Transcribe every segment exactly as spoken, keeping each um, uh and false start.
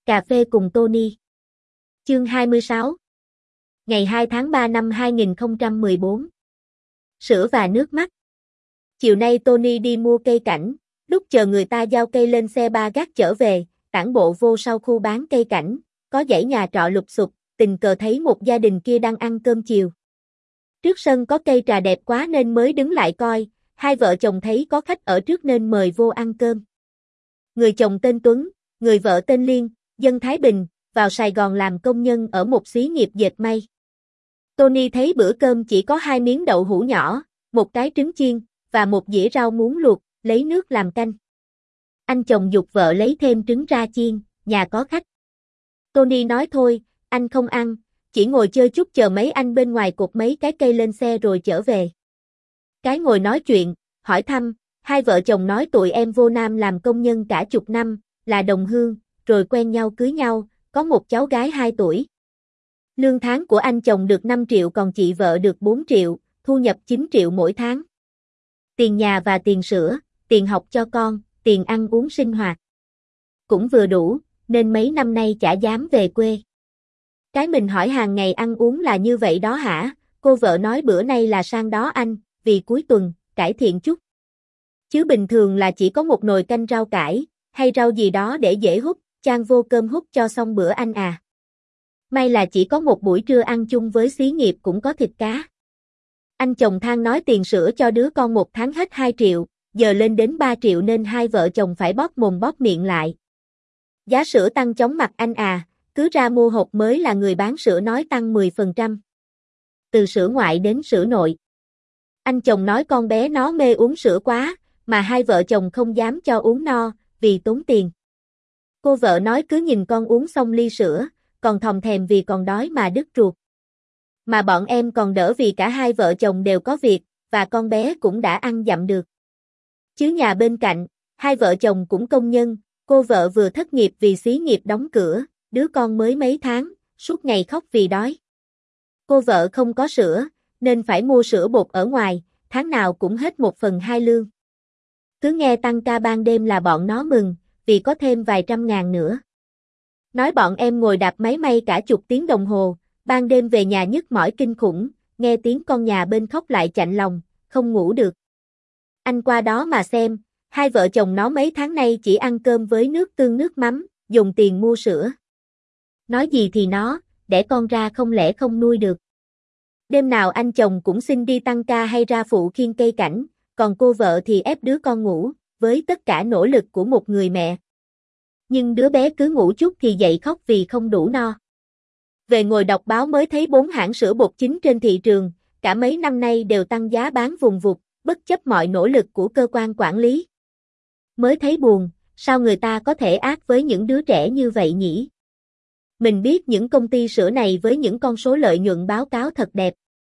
Cà phê cùng Tony. Chương hai mươi sáu. Ngày hai tháng ba năm hai nghìn không trăm mười bốn. Sữa và nước mắt. Chiều nay Tony đi mua cây cảnh, lúc chờ người ta giao cây lên xe ba gác chở về, tản bộ vô sau khu bán cây cảnh, có dãy nhà trọ lụp xụp, tình cờ thấy một gia đình kia đang ăn cơm chiều. Trước sân có cây trà đẹp quá nên mới đứng lại coi, hai vợ chồng thấy có khách ở trước nên mời vô ăn cơm. Người chồng tên Tuấn, người vợ tên Liên, dân Thái Bình, vào Sài Gòn làm công nhân ở một xí nghiệp dệt may. Tony thấy bữa cơm chỉ có hai miếng đậu hũ nhỏ, một cái trứng chiên, và một dĩa rau muống luộc, lấy nước làm canh. Anh chồng giục vợ lấy thêm trứng ra chiên, nhà có khách. Tony nói thôi, anh không ăn, chỉ ngồi chơi chút chờ mấy anh bên ngoài cột mấy cái cây lên xe rồi trở về. Cái ngồi nói chuyện, hỏi thăm, hai vợ chồng nói tụi em vô Nam làm công nhân cả chục năm, là đồng hương, rồi quen nhau cưới nhau, có một cháu gái hai tuổi. Lương tháng của anh chồng được năm triệu còn chị vợ được bốn triệu, thu nhập chín triệu mỗi tháng. Tiền nhà và tiền sữa, tiền học cho con, tiền ăn uống sinh hoạt. Cũng vừa đủ, nên mấy năm nay chả dám về quê. Cái mình hỏi hàng ngày ăn uống là như vậy đó hả? Cô vợ nói bữa nay là sang đó anh, vì cuối tuần, cải thiện chút. Chứ bình thường là chỉ có một nồi canh rau cải, hay rau gì đó để dễ hút, chan vô cơm hút cho xong bữa anh à. May là chỉ có một buổi trưa ăn chung với xí nghiệp cũng có thịt cá. Anh chồng than nói tiền sữa cho đứa con một tháng hết hai triệu, giờ lên đến ba triệu nên hai vợ chồng phải bóp mồm bóp miệng lại. Giá sữa tăng chóng mặt anh à, cứ ra mua hộp mới là người bán sữa nói tăng mười phần trăm. Từ sữa ngoại đến sữa nội. Anh chồng nói con bé nó mê uống sữa quá, mà hai vợ chồng không dám cho uống no, vì tốn tiền. Cô vợ nói cứ nhìn con uống xong ly sữa, còn thòm thèm vì còn đói mà đứt ruột. Mà bọn em còn đỡ vì cả hai vợ chồng đều có việc, và con bé cũng đã ăn dặm được. Chứ nhà bên cạnh, hai vợ chồng cũng công nhân, cô vợ vừa thất nghiệp vì xí nghiệp đóng cửa, đứa con mới mấy tháng, suốt ngày khóc vì đói. Cô vợ không có sữa, nên phải mua sữa bột ở ngoài, tháng nào cũng hết một phần hai lương. Cứ nghe tăng ca ban đêm là bọn nó mừng, vì có thêm vài trăm ngàn nữa. Nói bọn em ngồi đạp máy may cả chục tiếng đồng hồ, ban đêm về nhà nhức mỏi kinh khủng, nghe tiếng con nhà bên khóc lại chạnh lòng, không ngủ được. Anh qua đó mà xem, hai vợ chồng nó mấy tháng nay chỉ ăn cơm với nước tương nước mắm, dùng tiền mua sữa. Nói gì thì nó, đẻ con ra không lẽ không nuôi được. Đêm nào anh chồng cũng xin đi tăng ca hay ra phụ khiêng cây cảnh, còn cô vợ thì ép đứa con ngủ, với tất cả nỗ lực của một người mẹ. Nhưng đứa bé cứ ngủ chút thì dậy khóc vì không đủ no. Về ngồi đọc báo mới thấy bốn hãng sữa bột chính trên thị trường, cả mấy năm nay đều tăng giá bán vùng vụt, bất chấp mọi nỗ lực của cơ quan quản lý. Mới thấy buồn, sao người ta có thể ác với những đứa trẻ như vậy nhỉ? Mình biết những công ty sữa này với những con số lợi nhuận báo cáo thật đẹp.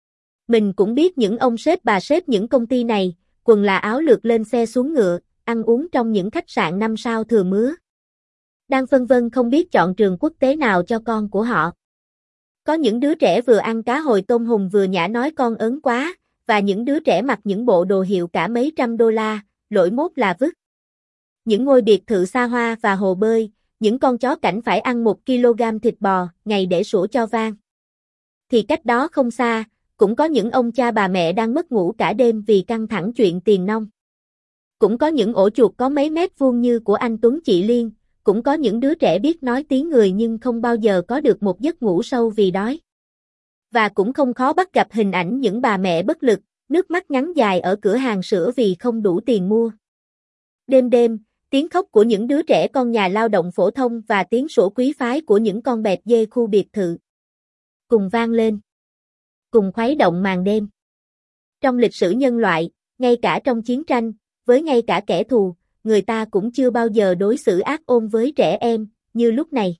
Mình cũng biết những ông sếp bà sếp những công ty này, quần là áo lượt lên xe xuống ngựa, ăn uống trong những khách sạn năm sao thừa mứa. Đang phân vân không biết chọn trường quốc tế nào cho con của họ. Có những đứa trẻ vừa ăn cá hồi tôm hùm vừa nhả nói con ớn quá, và những đứa trẻ mặc những bộ đồ hiệu cả mấy trăm đô la, lỗi mốt là vứt. Những ngôi biệt thự xa hoa và hồ bơi, những con chó cảnh phải ăn một ki lô gam thịt bò ngày để sủa cho vang. Thì cách đó không xa, cũng có những ông cha bà mẹ đang mất ngủ cả đêm vì căng thẳng chuyện tiền nong. Cũng có những ổ chuột có mấy mét vuông như của anh Tuấn chị Liên, cũng có những đứa trẻ biết nói tiếng người nhưng không bao giờ có được một giấc ngủ sâu vì đói. Và cũng không khó bắt gặp hình ảnh những bà mẹ bất lực, nước mắt ngắn dài ở cửa hàng sữa vì không đủ tiền mua. Đêm đêm, tiếng khóc của những đứa trẻ con nhà lao động phổ thông và tiếng sủa quý phái của những con bẹt dê khu biệt thự cùng vang lên, cùng khuấy động màn đêm. Trong lịch sử nhân loại, ngay cả trong chiến tranh, với ngay cả kẻ thù, người ta cũng chưa bao giờ đối xử ác ôn với trẻ em, như lúc này.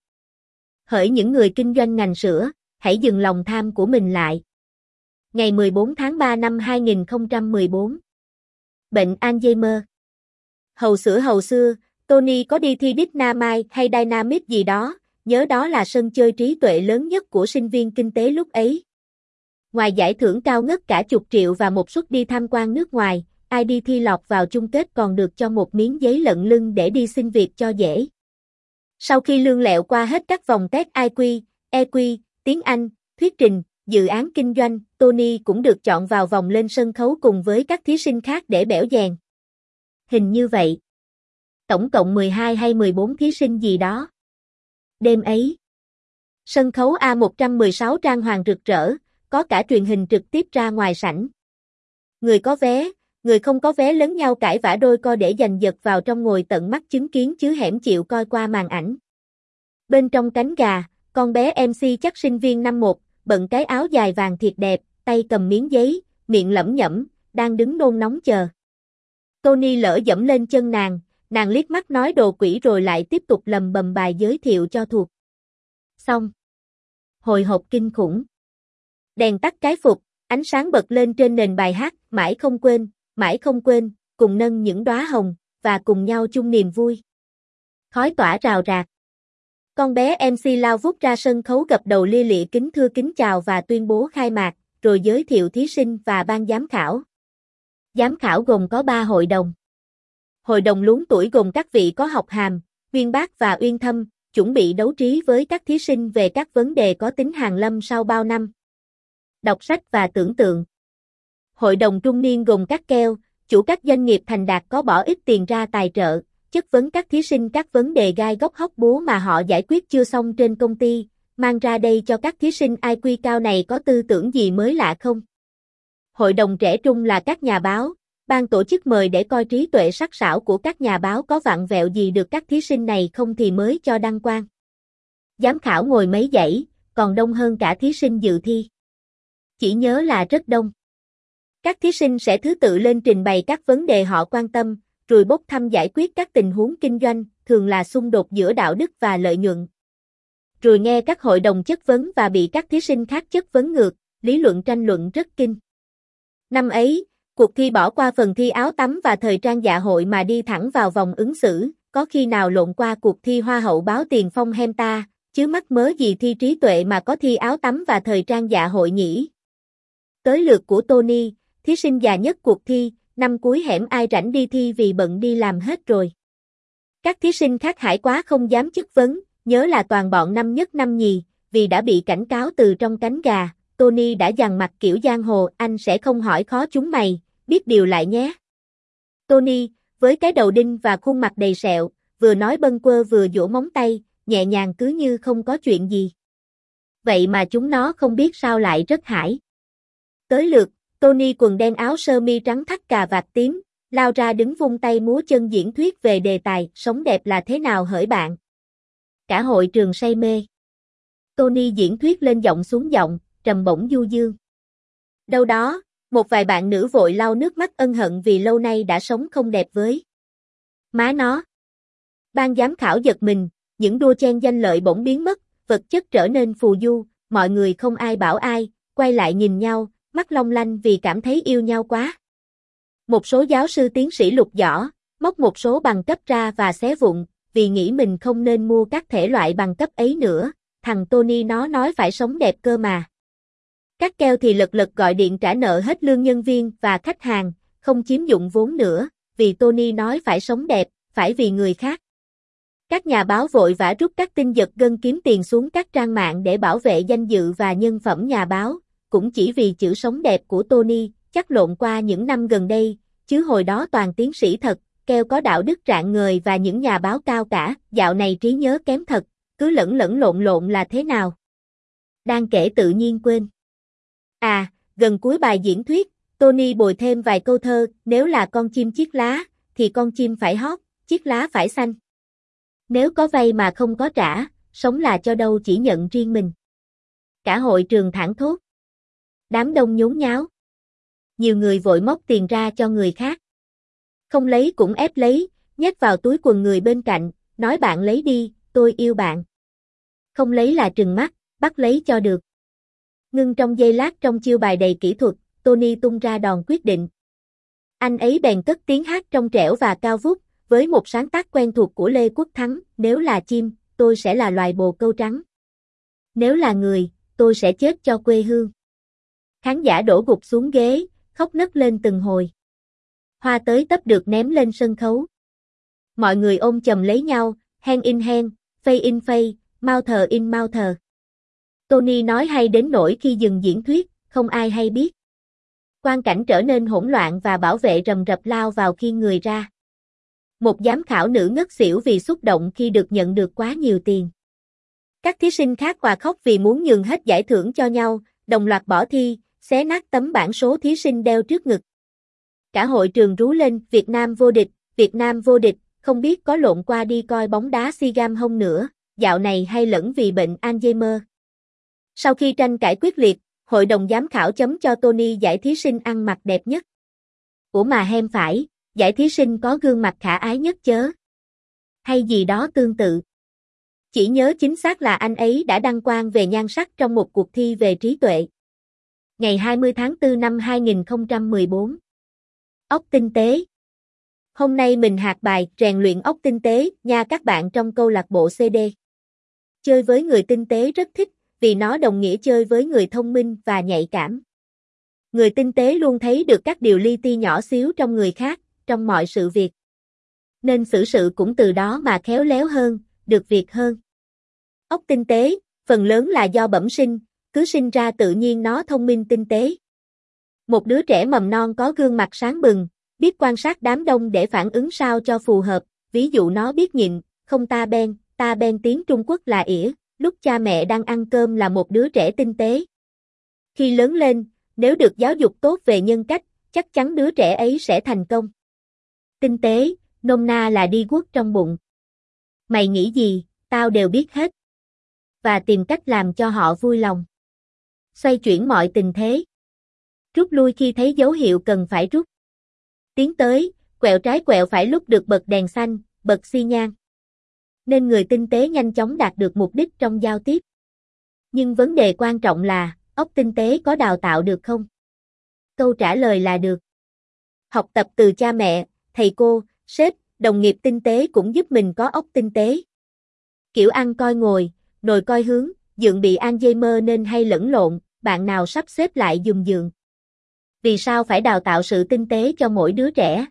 Hỡi những người kinh doanh ngành sữa, hãy dừng lòng tham của mình lại. Ngày mười bốn tháng ba năm hai nghìn không trăm mười bốn. Bệnh Alzheimer. Hầu sữa hầu xưa, Tony có đi thi Dynamite hay Dynamite gì đó, nhớ đó là sân chơi trí tuệ lớn nhất của sinh viên kinh tế lúc ấy. Ngoài giải thưởng cao ngất cả chục triệu và một suất đi tham quan nước ngoài, ai đi thi lọt vào chung kết còn được cho một miếng giấy lận lưng để đi xin việc cho dễ. Sau khi lương lẹo qua hết các vòng test i kiu, e kiu, tiếng Anh, thuyết trình, dự án kinh doanh, Tony cũng được chọn vào vòng lên sân khấu cùng với các thí sinh khác để bẻo dèn. Hình như vậy. Tổng cộng mười hai hay mười bốn thí sinh gì đó. Đêm ấy, sân khấu A một trăm mười sáu trang hoàng rực rỡ, có cả truyền hình trực tiếp ra ngoài sảnh. Người có vé, người không có vé lấn nhau cãi vã đôi co để giành giật vào trong ngồi tận mắt chứng kiến chứ hẻm chịu coi qua màn ảnh. Bên trong cánh gà, con bé em xê chắc sinh viên năm một, bận cái áo dài vàng thiệt đẹp, tay cầm miếng giấy, miệng lẩm nhẩm, đang đứng nôn nóng chờ. Tony lỡ dẫm lên chân nàng, nàng liếc mắt nói đồ quỷ rồi lại tiếp tục lầm bầm bài giới thiệu cho thuộc. Xong. Hồi hộp kinh khủng. Đèn tắt cái phục, ánh sáng bật lên trên nền bài hát, mãi không quên, mãi không quên, cùng nâng những đóa hồng, và cùng nhau chung niềm vui. Khói tỏa rào rạc. Con bé em xê lao vút ra sân khấu gập đầu lia lịa kính thưa kính chào và tuyên bố khai mạc, rồi giới thiệu thí sinh và ban giám khảo. Giám khảo gồm có ba hội đồng. Hội đồng luống tuổi gồm các vị có học hàm, uyên bác và uyên thâm, chuẩn bị đấu trí với các thí sinh về các vấn đề có tính hàn lâm sau bao năm. Đọc sách và tưởng tượng. Hội đồng trung niên gồm các keo, chủ các doanh nghiệp thành đạt có bỏ ít tiền ra tài trợ, chất vấn các thí sinh các vấn đề gai góc hóc búa mà họ giải quyết chưa xong trên công ty, mang ra đây cho các thí sinh i kiu cao này có tư tưởng gì mới lạ không. Hội đồng trẻ trung là các nhà báo, ban tổ chức mời để coi trí tuệ sắc sảo của các nhà báo có vặn vẹo gì được các thí sinh này không thì mới cho đăng quang. Giám khảo ngồi mấy dãy, còn đông hơn cả thí sinh dự thi. Chỉ nhớ là rất đông. Các thí sinh sẽ thứ tự lên trình bày các vấn đề họ quan tâm, rồi bốc thăm giải quyết các tình huống kinh doanh, thường là xung đột giữa đạo đức và lợi nhuận. Rồi nghe các hội đồng chất vấn và bị các thí sinh khác chất vấn ngược, lý luận tranh luận rất kinh. Năm ấy, cuộc thi bỏ qua phần thi áo tắm và thời trang dạ hội mà đi thẳng vào vòng ứng xử, có khi nào lộn qua cuộc thi Hoa hậu báo tiền phong hem ta, chứ mắc mớ gì thi trí tuệ mà có thi áo tắm và thời trang dạ hội nhỉ? Tới lượt của Tony, thí sinh già nhất cuộc thi, năm cuối hẻm ai rảnh đi thi vì bận đi làm hết rồi. Các thí sinh khác hải quá không dám chất vấn, nhớ là toàn bọn năm nhất năm nhì, vì đã bị cảnh cáo từ trong cánh gà, Tony đã dằn mặt kiểu giang hồ, anh sẽ không hỏi khó chúng mày, biết điều lại nhé. Tony, với cái đầu đinh và khuôn mặt đầy sẹo, vừa nói bâng quơ vừa vỗ móng tay, nhẹ nhàng cứ như không có chuyện gì. Vậy mà chúng nó không biết sao lại rất hãi. Tới lượt, Tony quần đen áo sơ mi trắng thắt cà vạt tím, lao ra đứng vung tay múa chân diễn thuyết về đề tài sống đẹp là thế nào hỡi bạn. Cả hội trường say mê. Tony diễn thuyết lên giọng xuống giọng, trầm bổng du dương. Đâu đó, một vài bạn nữ vội lau nước mắt ân hận vì lâu nay đã sống không đẹp với má nó. Ban giám khảo giật mình, những đua chen danh lợi bỗng biến mất, vật chất trở nên phù du, mọi người không ai bảo ai, quay lại nhìn nhau, mắt long lanh vì cảm thấy yêu nhau quá. Một số giáo sư tiến sĩ lục giỏ, móc một số bằng cấp ra và xé vụn, vì nghĩ mình không nên mua các thể loại bằng cấp ấy nữa, thằng Tony nó nói phải sống đẹp cơ mà. Các keo thì lật lật gọi điện trả nợ hết lương nhân viên và khách hàng, không chiếm dụng vốn nữa, vì Tony nói phải sống đẹp, phải vì người khác. Các nhà báo vội vã rút các tin giật gân kiếm tiền xuống các trang mạng để bảo vệ danh dự và nhân phẩm nhà báo, cũng chỉ vì chữ sống đẹp của Tony, chắc lộn qua những năm gần đây, chứ hồi đó toàn tiến sĩ thật, keo có đạo đức rạng ngời và những nhà báo cao cả, dạo này trí nhớ kém thật, cứ lẫn lẫn lộn lộn là thế nào. Đang kể tự nhiên quên. À, gần cuối bài diễn thuyết, Tony bồi thêm vài câu thơ, nếu là con chim chiếc lá, thì con chim phải hót, chiếc lá phải xanh. Nếu có vay mà không có trả, sống là cho đâu chỉ nhận riêng mình. Cả hội trường thảng thốt. Đám đông nhốn nháo. Nhiều người vội móc tiền ra cho người khác. Không lấy cũng ép lấy, nhét vào túi quần người bên cạnh, nói bạn lấy đi, tôi yêu bạn. Không lấy là trừng mắt, bắt lấy cho được. Ngưng trong giây lát trong chiêu bài đầy kỹ thuật, Tony tung ra đòn quyết định. Anh ấy bèn cất tiếng hát trong trẻo và cao vút, với một sáng tác quen thuộc của Lê Quốc Thắng, nếu là chim, tôi sẽ là loài bồ câu trắng. Nếu là người, tôi sẽ chết cho quê hương. Khán giả đổ gục xuống ghế, khóc nấc lên từng hồi. Hoa tới tấp được ném lên sân khấu. Mọi người ôm chầm lấy nhau, hand in hand, Fade in fade, Mouth in mouth. Tony nói hay đến nỗi khi dừng diễn thuyết, không ai hay biết. Quang cảnh trở nên hỗn loạn và bảo vệ rầm rập lao vào khiêng người ra. Một giám khảo nữ ngất xỉu vì xúc động khi được nhận được quá nhiều tiền. Các thí sinh khác òa khóc vì muốn nhường hết giải thưởng cho nhau, đồng loạt bỏ thi, xé nát tấm bảng số thí sinh đeo trước ngực. Cả hội trường rú lên, Việt Nam vô địch, Việt Nam vô địch, không biết có lộn qua đi coi bóng đá SEA Games không nữa, dạo này hay lẫn vì bệnh Alzheimer. Sau khi tranh cãi quyết liệt, hội đồng giám khảo chấm cho Tony giải thí sinh ăn mặc đẹp nhất. Ủa mà hem phải, giải thí sinh có gương mặt khả ái nhất chớ. Hay gì đó tương tự. Chỉ nhớ chính xác là anh ấy đã đăng quang về nhan sắc trong một cuộc thi về trí tuệ. Ngày hai mươi tháng tư năm hai nghìn không trăm mười bốn. Óc tinh tế. Hôm nay mình hạt bài rèn luyện óc tinh tế nha các bạn trong câu lạc bộ xê đê. Chơi với người tinh tế rất thích, vì nó đồng nghĩa chơi với người thông minh và nhạy cảm. Người tinh tế luôn thấy được các điều li ti nhỏ xíu trong người khác, trong mọi sự việc. Nên xử sự cũng từ đó mà khéo léo hơn, được việc hơn. Óc tinh tế, phần lớn là do bẩm sinh, cứ sinh ra tự nhiên nó thông minh tinh tế. Một đứa trẻ mầm non có gương mặt sáng bừng, biết quan sát đám đông để phản ứng sao cho phù hợp, ví dụ nó biết nhịn, không ta ben, ta ben tiếng Trung Quốc là ỉa, lúc cha mẹ đang ăn cơm là một đứa trẻ tinh tế. Khi lớn lên, nếu được giáo dục tốt về nhân cách, chắc chắn đứa trẻ ấy sẽ thành công. Tinh tế, nôm na là đi guốc trong bụng. Mày nghĩ gì, tao đều biết hết. Và tìm cách làm cho họ vui lòng. Xoay chuyển mọi tình thế. Rút lui khi thấy dấu hiệu cần phải rút. Tiến tới, quẹo trái quẹo phải lúc được bật đèn xanh, bật xi nhan. Nên người tinh tế nhanh chóng đạt được mục đích trong giao tiếp. Nhưng vấn đề quan trọng là, óc tinh tế có đào tạo được không? Câu trả lời là được. Học tập từ cha mẹ, thầy cô, sếp, đồng nghiệp tinh tế cũng giúp mình có óc tinh tế. Kiểu ăn coi ngồi, nồi coi hướng, dượng bị Alzheimer nên hay lẫn lộn, bạn nào sắp xếp lại giùm dượng. Vì sao phải đào tạo sự tinh tế cho mỗi đứa trẻ?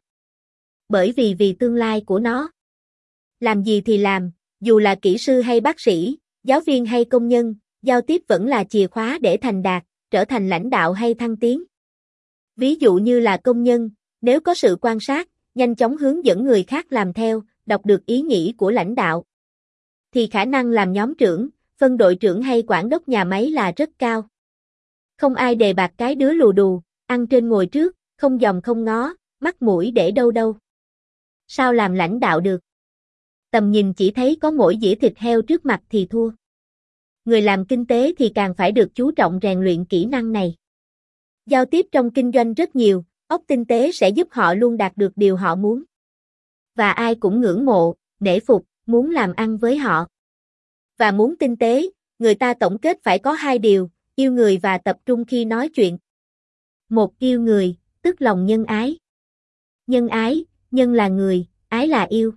Bởi vì vì tương lai của nó. Làm gì thì làm, dù là kỹ sư hay bác sĩ, giáo viên hay công nhân, giao tiếp vẫn là chìa khóa để thành đạt, trở thành lãnh đạo hay thăng tiến. Ví dụ như là công nhân, nếu có sự quan sát, nhanh chóng hướng dẫn người khác làm theo, đọc được ý nghĩ của lãnh đạo, thì khả năng làm nhóm trưởng, phân đội trưởng hay quản đốc nhà máy là rất cao. Không ai đề bạt cái đứa lù đù, ăn trên ngồi trước, không dòm không ngó, mắt mũi để đâu đâu. Sao làm lãnh đạo được? Tầm nhìn chỉ thấy có mỗi dĩa thịt heo trước mặt thì thua. Người làm kinh tế thì càng phải được chú trọng rèn luyện kỹ năng này. Giao tiếp trong kinh doanh rất nhiều, óc tinh tế sẽ giúp họ luôn đạt được điều họ muốn. Và ai cũng ngưỡng mộ, nể phục, muốn làm ăn với họ. Và muốn tinh tế, người ta tổng kết phải có hai điều, yêu người và tập trung khi nói chuyện. Một, yêu người, tức lòng nhân ái. Nhân ái, nhân là người, ái là yêu.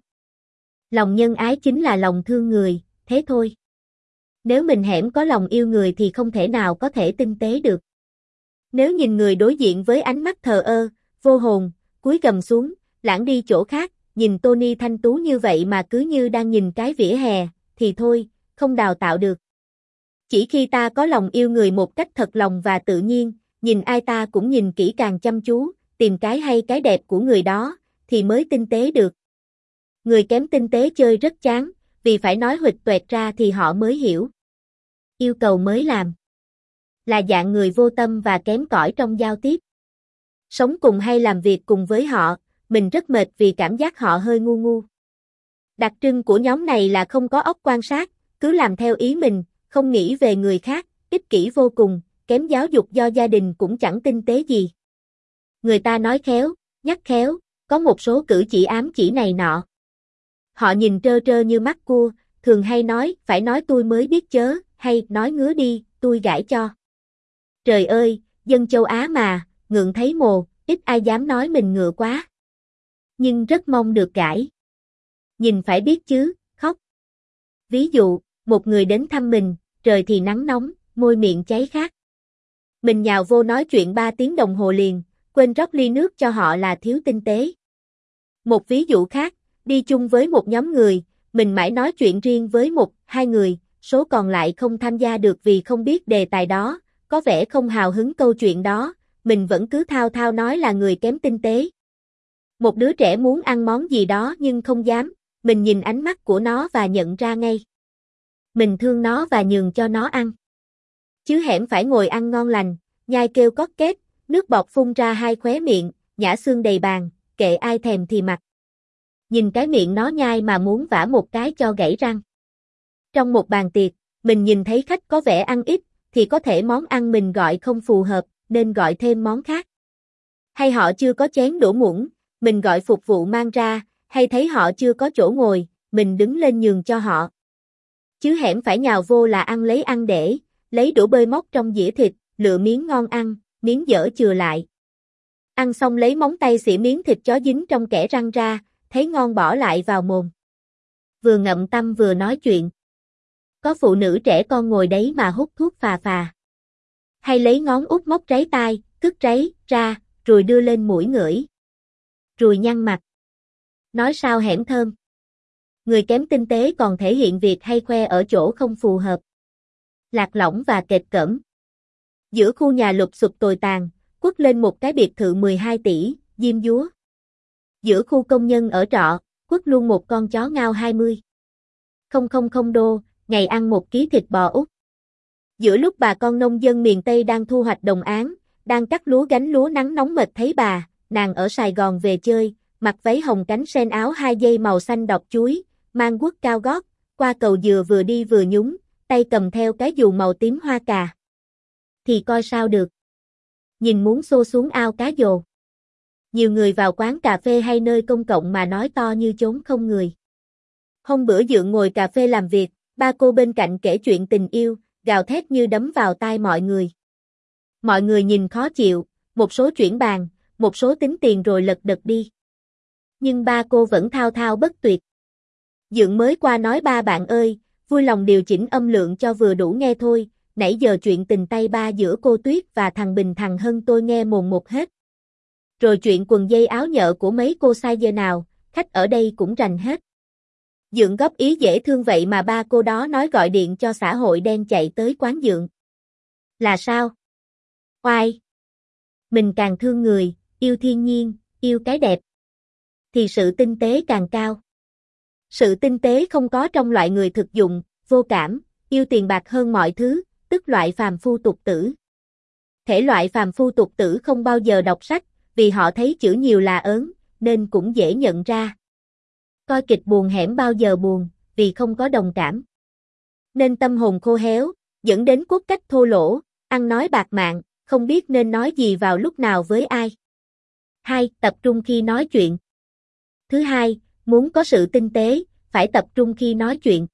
Lòng nhân ái chính là lòng thương người, thế thôi. Nếu mình hẻm có lòng yêu người thì không thể nào có thể tinh tế được. Nếu nhìn người đối diện với ánh mắt thờ ơ, vô hồn, cúi gầm xuống, lãng đi chỗ khác, nhìn Tony thanh tú như vậy mà cứ như đang nhìn cái vỉa hè, thì thôi, không đào tạo được. Chỉ khi ta có lòng yêu người một cách thật lòng và tự nhiên, nhìn ai ta cũng nhìn kỹ càng chăm chú, tìm cái hay cái đẹp của người đó, thì mới tinh tế được. Người kém tinh tế chơi rất chán, vì phải nói huỵch toẹt ra thì họ mới hiểu. Yêu cầu mới làm. Là dạng người vô tâm và kém cỏi trong giao tiếp. Sống cùng hay làm việc cùng với họ, mình rất mệt vì cảm giác họ hơi ngu ngu. Đặc trưng của nhóm này là không có óc quan sát, cứ làm theo ý mình, không nghĩ về người khác, ích kỷ vô cùng, kém giáo dục do gia đình cũng chẳng tinh tế gì. Người ta nói khéo, nhắc khéo, có một số cử chỉ ám chỉ này nọ. Họ nhìn trơ trơ như mắt cua, thường hay nói, phải nói tôi mới biết chớ, hay nói ngứa đi, tôi gãi cho. Trời ơi, dân châu Á mà, ngượng thấy mồ, ít ai dám nói mình ngựa quá. Nhưng rất mong được gãi. Nhìn phải biết chứ, khóc. Ví dụ, một người đến thăm mình, trời thì nắng nóng, môi miệng cháy khát. Mình nhào vô nói chuyện ba tiếng đồng hồ liền, quên rót ly nước cho họ là thiếu tinh tế. Một ví dụ khác, đi chung với một nhóm người, mình mãi nói chuyện riêng với một, hai người, số còn lại không tham gia được vì không biết đề tài đó, có vẻ không hào hứng câu chuyện đó, mình vẫn cứ thao thao nói là người kém tinh tế. Một đứa trẻ muốn ăn món gì đó nhưng không dám, mình nhìn ánh mắt của nó và nhận ra ngay. Mình thương nó và nhường cho nó ăn. Chứ hẻm phải ngồi ăn ngon lành, nhai kêu cót két, nước bọt phun ra hai khóe miệng, nhả xương đầy bàn, kệ ai thèm thì mặc. Nhìn cái miệng nó nhai mà muốn vả một cái cho gãy răng. Trong một bàn tiệc, mình nhìn thấy khách có vẻ ăn ít, thì có thể món ăn mình gọi không phù hợp, nên gọi thêm món khác. Hay họ chưa có chén đũa muỗng, mình gọi phục vụ mang ra, hay thấy họ chưa có chỗ ngồi, mình đứng lên nhường cho họ. Chứ hẻm phải nhào vô là ăn lấy ăn để, lấy đũa bơi móc trong dĩa thịt, lựa miếng ngon ăn, miếng dở chừa lại. Ăn xong lấy móng tay xỉa miếng thịt chó dính trong kẽ răng ra, thấy ngon bỏ lại vào mồm. Vừa ngậm tăm vừa nói chuyện. Có phụ nữ trẻ con ngồi đấy mà hút thuốc phà phà. Hay lấy ngón út móc ráy tai, cứt ráy ra, rồi đưa lên mũi ngửi. Rồi nhăn mặt. Nói sao hẻm thơm. Người kém tinh tế còn thể hiện việc hay khoe ở chỗ không phù hợp. Lạc lõng và kệch cỡm. Giữa khu nhà lụp xụp tồi tàn, quất lên một cái biệt thự mười hai tỷ, diêm dúa. Giữa khu công nhân ở trọ, quất luôn một con chó ngao hai mươi. Không không không đô, ngày ăn một ký thịt bò Úc. Giữa lúc bà con nông dân miền Tây đang thu hoạch đồng áng, đang cắt lúa gánh lúa nắng nóng mệt thấy bà, nàng ở Sài Gòn về chơi, mặc váy hồng cánh sen áo hai dây màu xanh đọt chuối, mang guốc cao gót, qua cầu dừa vừa đi vừa nhúng, tay cầm theo cái dù màu tím hoa cà. Thì coi sao được. Nhìn muốn xô xuống ao cá dồ. Nhiều người vào quán cà phê hay nơi công cộng mà nói to như chốn không người. Hôm bữa Dượng ngồi cà phê làm việc, ba cô bên cạnh kể chuyện tình yêu, gào thét như đấm vào tai mọi người. Mọi người nhìn khó chịu, một số chuyển bàn, một số tính tiền rồi lật đật đi. Nhưng ba cô vẫn thao thao bất tuyệt. Dượng mới qua nói ba bạn ơi, vui lòng điều chỉnh âm lượng cho vừa đủ nghe thôi, nãy giờ chuyện tình tay ba giữa cô Tuyết và thằng Bình thằng Hân tôi nghe mồn một hết. Rồi chuyện quần dây áo nhợ của mấy cô sai giờ nào, khách ở đây cũng rành hết. Dượng góp ý dễ thương vậy mà ba cô đó nói gọi điện cho xã hội đen chạy tới quán Dượng. Là sao? Oai! Mình càng thương người, yêu thiên nhiên, yêu cái đẹp. Thì sự tinh tế càng cao. Sự tinh tế không có trong loại người thực dụng, vô cảm, yêu tiền bạc hơn mọi thứ, tức loại phàm phu tục tử. Thể loại phàm phu tục tử không bao giờ đọc sách, vì họ thấy chữ nhiều là ớn, nên cũng dễ nhận ra. Coi kịch buồn hẻm bao giờ buồn, vì không có đồng cảm. Nên tâm hồn khô héo, dẫn đến cốt cách thô lỗ, ăn nói bạc mạng, không biết nên nói gì vào lúc nào với ai. hai. Tập trung khi nói chuyện. Thứ hai, muốn có sự tinh tế, phải tập trung khi nói chuyện.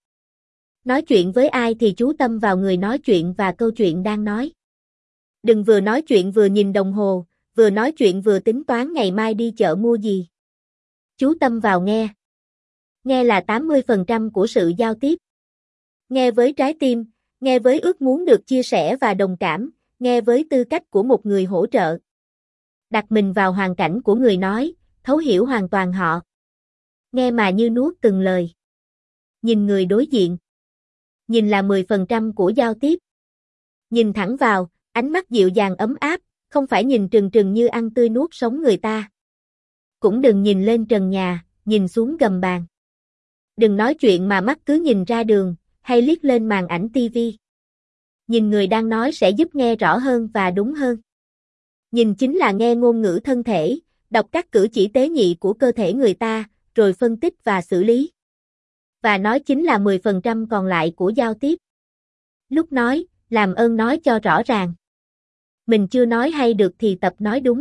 Nói chuyện với ai thì chú tâm vào người nói chuyện và câu chuyện đang nói. Đừng vừa nói chuyện vừa nhìn đồng hồ, vừa nói chuyện vừa tính toán ngày mai đi chợ mua gì. Chú tâm vào nghe. Nghe là tám mươi phần trăm của sự giao tiếp. Nghe với trái tim, nghe với ước muốn được chia sẻ và đồng cảm, nghe với tư cách của một người hỗ trợ. Đặt mình vào hoàn cảnh của người nói, thấu hiểu hoàn toàn họ. Nghe mà như nuốt từng lời. Nhìn người đối diện. Nhìn là mười phần trăm của giao tiếp. Nhìn thẳng vào, ánh mắt dịu dàng ấm áp, không phải nhìn trừng trừng như ăn tươi nuốt sống người ta. Cũng đừng nhìn lên trần nhà, nhìn xuống gầm bàn. Đừng nói chuyện mà mắt cứ nhìn ra đường, hay liếc lên màn ảnh tivi. Nhìn người đang nói sẽ giúp nghe rõ hơn và đúng hơn. Nhìn chính là nghe ngôn ngữ thân thể, đọc các cử chỉ tế nhị của cơ thể người ta, rồi phân tích và xử lý. Và nói chính là mười phần trăm còn lại của giao tiếp. Lúc nói, làm ơn nói cho rõ ràng. Mình chưa nói hay được thì tập nói đúng.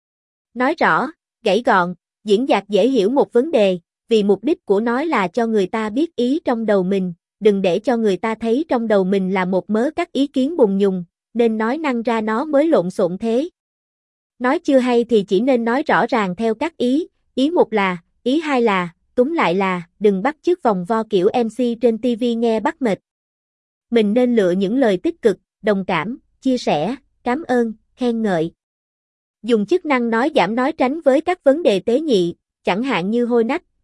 Nói rõ, gãy gọn, diễn đạt dễ hiểu một vấn đề, vì mục đích của nói là cho người ta biết ý trong đầu mình, đừng để cho người ta thấy trong đầu mình là một mớ các ý kiến bùng nhùng, nên nói năng ra nó mới lộn xộn thế. Nói chưa hay thì chỉ nên nói rõ ràng theo các ý, ý một là, ý hai là, túm lại là, đừng bắt chước vòng vo kiểu em xê trên ti vi nghe bắt mệt. Mình nên lựa những lời tích cực, đồng cảm, chia sẻ, cảm ơn, khen ngợi. Dùng chức năng nói giảm nói tránh với các vấn đề tế nhị, chẳng hạn như hôi nách,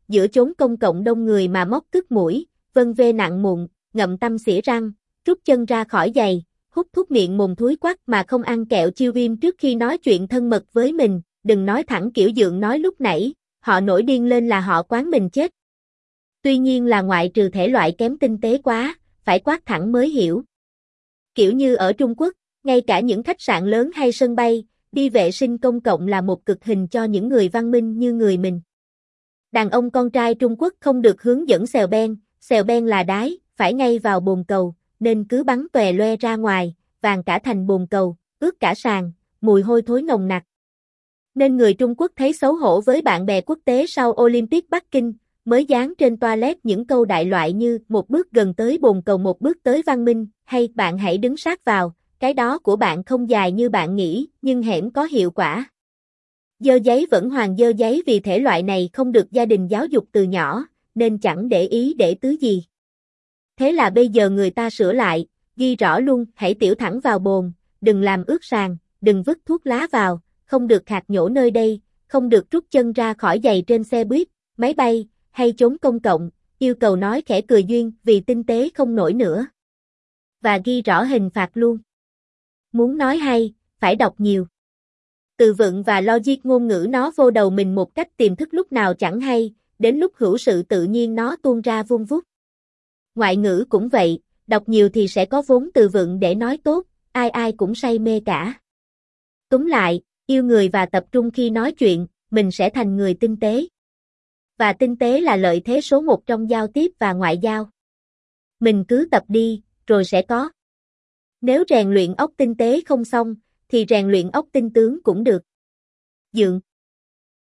giữa chốn công cộng đông người mà móc tức mũi, vân vê nặng mụn, ngậm tâm xỉa răng, rút chân ra khỏi giày, hút thuốc miệng mồm thúi quắc mà không ăn kẹo chiêu viêm trước khi nói chuyện thân mật với mình, đừng nói thẳng kiểu Dượng nói lúc nãy, họ nổi điên lên là họ quán mình chết. Tuy nhiên là ngoại trừ thể loại kém tinh tế quá, phải quát thẳng mới hiểu. Kiểu như ở Trung Quốc, ngay cả những khách sạn lớn hay sân bay, đi vệ sinh công cộng là một cực hình cho những người văn minh như người mình. Đàn ông con trai Trung Quốc không được hướng dẫn xèo ben, xèo ben là đái, phải ngay vào bồn cầu, nên cứ bắn tòe loe ra ngoài, vàng cả thành bồn cầu, ướt cả sàn, mùi hôi thối nồng nặc. Nên người Trung Quốc thấy xấu hổ với bạn bè quốc tế sau Olympic Bắc Kinh, mới dán trên toilet những câu đại loại như một bước gần tới bồn cầu một bước tới văn minh, hay bạn hãy đứng sát vào, cái đó của bạn không dài như bạn nghĩ, nhưng hẻm có hiệu quả. Dơ giấy vẫn hoàng dơ giấy vì thể loại này không được gia đình giáo dục từ nhỏ, nên chẳng để ý để tứ gì. Thế là bây giờ người ta sửa lại, ghi rõ luôn, hãy tiểu thẳng vào bồn, đừng làm ướt sàn, đừng vứt thuốc lá vào, không được hạt nhổ nơi đây, không được rút chân ra khỏi giày trên xe buýt, máy bay, hay chốn công cộng, yêu cầu nói khẽ cười duyên vì tinh tế không nổi nữa. Và ghi rõ hình phạt luôn. Muốn nói hay, phải đọc nhiều. Từ vựng và logic ngôn ngữ nó vô đầu mình một cách tiềm thức lúc nào chẳng hay, đến lúc hữu sự tự nhiên nó tuôn ra vun vút. Ngoại ngữ cũng vậy, đọc nhiều thì sẽ có vốn từ vựng để nói tốt, ai ai cũng say mê cả. Túm lại, yêu người và tập trung khi nói chuyện, mình sẽ thành người tinh tế. Và tinh tế là lợi thế số một trong giao tiếp và ngoại giao. Mình cứ tập đi, rồi sẽ có. Nếu rèn luyện óc tinh tế không xong, thì rèn luyện óc tinh tướng cũng được. Dượng